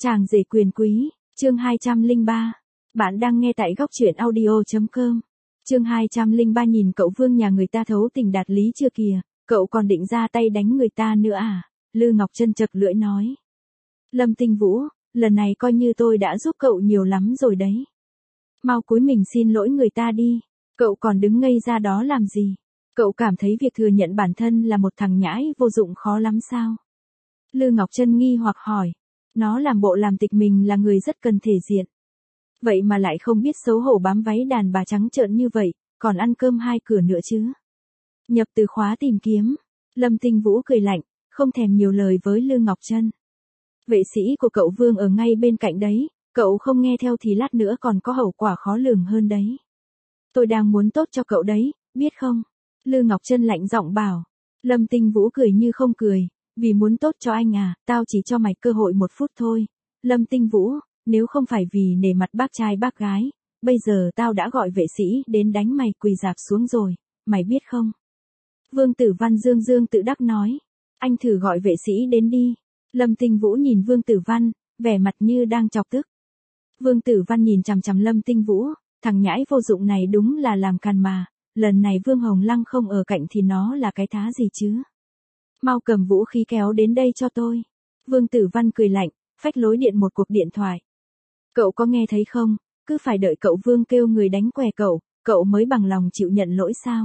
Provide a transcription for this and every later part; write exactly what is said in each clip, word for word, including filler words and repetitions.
Chàng rể quyền quý, chương hai trăm lẻ ba. Bạn đang nghe tại góc truyện audio chấm com. Chương hai trăm lẻ ba nhìn cậu Vương nhà người ta thấu tình đạt lý chưa kìa, cậu còn định ra tay đánh người ta nữa à? Lư Ngọc Trân chật lưỡi nói. Lâm Tinh Vũ, lần này coi như tôi đã giúp cậu nhiều lắm rồi đấy. Mau cúi mình xin lỗi người ta đi, cậu còn đứng ngây ra đó làm gì? Cậu cảm thấy việc thừa nhận bản thân là một thằng nhãi vô dụng khó lắm sao? Lư Ngọc Trân nghi hoặc hỏi. Nó làm bộ làm tịch mình là người rất cần thể diện. Vậy mà lại không biết xấu hổ bám váy đàn bà trắng trợn như vậy, còn ăn cơm hai cửa nữa chứ. Nhập từ khóa tìm kiếm. Lâm Tinh Vũ cười lạnh, không thèm nhiều lời với Lư Ngọc Trân. Vệ sĩ của cậu Vương ở ngay bên cạnh đấy, cậu không nghe theo thì lát nữa còn có hậu quả khó lường hơn đấy. Tôi đang muốn tốt cho cậu đấy, biết không? Lư Ngọc Trân lạnh giọng bảo. Lâm Tinh Vũ cười như không cười. Vì muốn tốt cho anh à, tao chỉ cho mày cơ hội một phút thôi. Lâm Tinh Vũ, nếu không phải vì nể mặt bác trai bác gái, bây giờ tao đã gọi vệ sĩ đến đánh mày quỳ rạp xuống rồi, mày biết không? Vương Tử Văn dương dương tự đắc nói. Anh thử gọi vệ sĩ đến đi. Lâm Tinh Vũ nhìn Vương Tử Văn, vẻ mặt như đang chọc tức. Vương Tử Văn nhìn chằm chằm Lâm Tinh Vũ, thằng nhãi vô dụng này đúng là làm càn mà, lần này Vương Hồng Lăng không ở cạnh thì nó là cái thá gì chứ? Mau cầm vũ khí kéo đến đây cho tôi. Vương Tử Văn cười lạnh, phách lối điện một cuộc điện thoại. Cậu có nghe thấy không, cứ phải đợi cậu Vương kêu người đánh què cậu, cậu mới bằng lòng chịu nhận lỗi sao?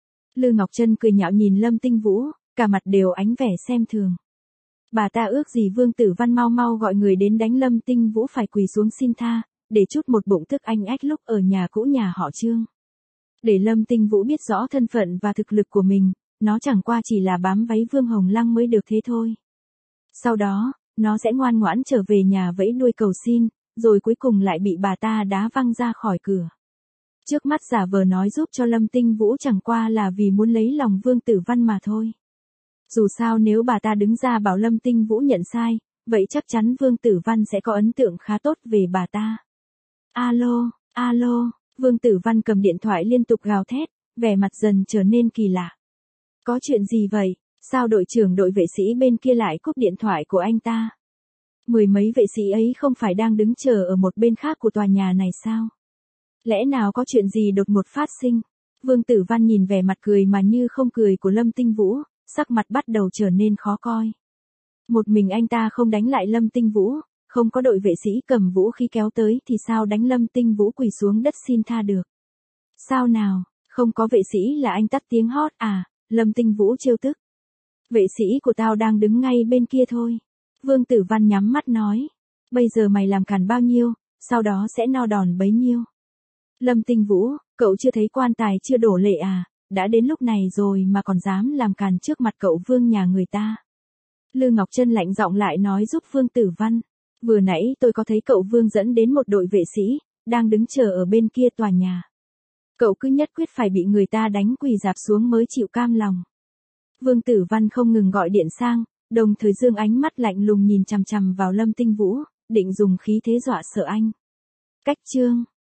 Lư Ngọc Trân cười nhạo nhìn Lâm Tinh Vũ, cả mặt đều ánh vẻ xem thường. Bà ta ước gì Vương Tử Văn mau mau gọi người đến đánh Lâm Tinh Vũ phải quỳ xuống xin tha, để chút một bụng tức anh ách lúc ở nhà cũ nhà họ Trương. Để Lâm Tinh Vũ biết rõ thân phận và thực lực của mình. Nó chẳng qua chỉ là bám váy Vương Hồng Lăng mới được thế thôi. Sau đó, nó sẽ ngoan ngoãn trở về nhà vẫy đuôi cầu xin, rồi cuối cùng lại bị bà ta đá văng ra khỏi cửa. Trước mắt giả vờ nói giúp cho Lâm Tinh Vũ chẳng qua là vì muốn lấy lòng Vương Tử Văn mà thôi. Dù sao nếu bà ta đứng ra bảo Lâm Tinh Vũ nhận sai, vậy chắc chắn Vương Tử Văn sẽ có ấn tượng khá tốt về bà ta. Alo, alo, Vương Tử Văn cầm điện thoại liên tục gào thét, vẻ mặt dần trở nên kỳ lạ. Có chuyện gì vậy? Sao đội trưởng đội vệ sĩ bên kia lại cúp điện thoại của anh ta? Mười mấy vệ sĩ ấy không phải đang đứng chờ ở một bên khác của tòa nhà này sao? Lẽ nào có chuyện gì đột ngột phát sinh? Vương Tử Văn nhìn vẻ mặt cười mà như không cười của Lâm Tinh Vũ, sắc mặt bắt đầu trở nên khó coi. Một mình anh ta không đánh lại Lâm Tinh Vũ, không có đội vệ sĩ cầm vũ khí kéo tới thì sao đánh Lâm Tinh Vũ quỳ xuống đất xin tha được? Sao nào, không có vệ sĩ là anh tắt tiếng hót à? Lâm Tinh Vũ trêu tức. Vệ sĩ của tao đang đứng ngay bên kia thôi. Vương Tử Văn nhắm mắt nói. Bây giờ mày làm càn bao nhiêu, sau đó sẽ no đòn bấy nhiêu. Lâm Tinh Vũ, cậu chưa thấy quan tài chưa đổ lệ à, đã đến lúc này rồi mà còn dám làm càn trước mặt cậu Vương nhà người ta. Lư Ngọc Trân lạnh giọng lại nói giúp Vương Tử Văn. Vừa nãy tôi có thấy cậu Vương dẫn đến một đội vệ sĩ, đang đứng chờ ở bên kia tòa nhà. Cậu cứ nhất quyết phải bị người ta đánh quỳ rạp xuống mới chịu cam lòng. Vương Tử Văn không ngừng gọi điện sang, đồng thời dương ánh mắt lạnh lùng nhìn chằm chằm vào Lâm Tinh Vũ, định dùng khí thế dọa sợ anh. Cách chương,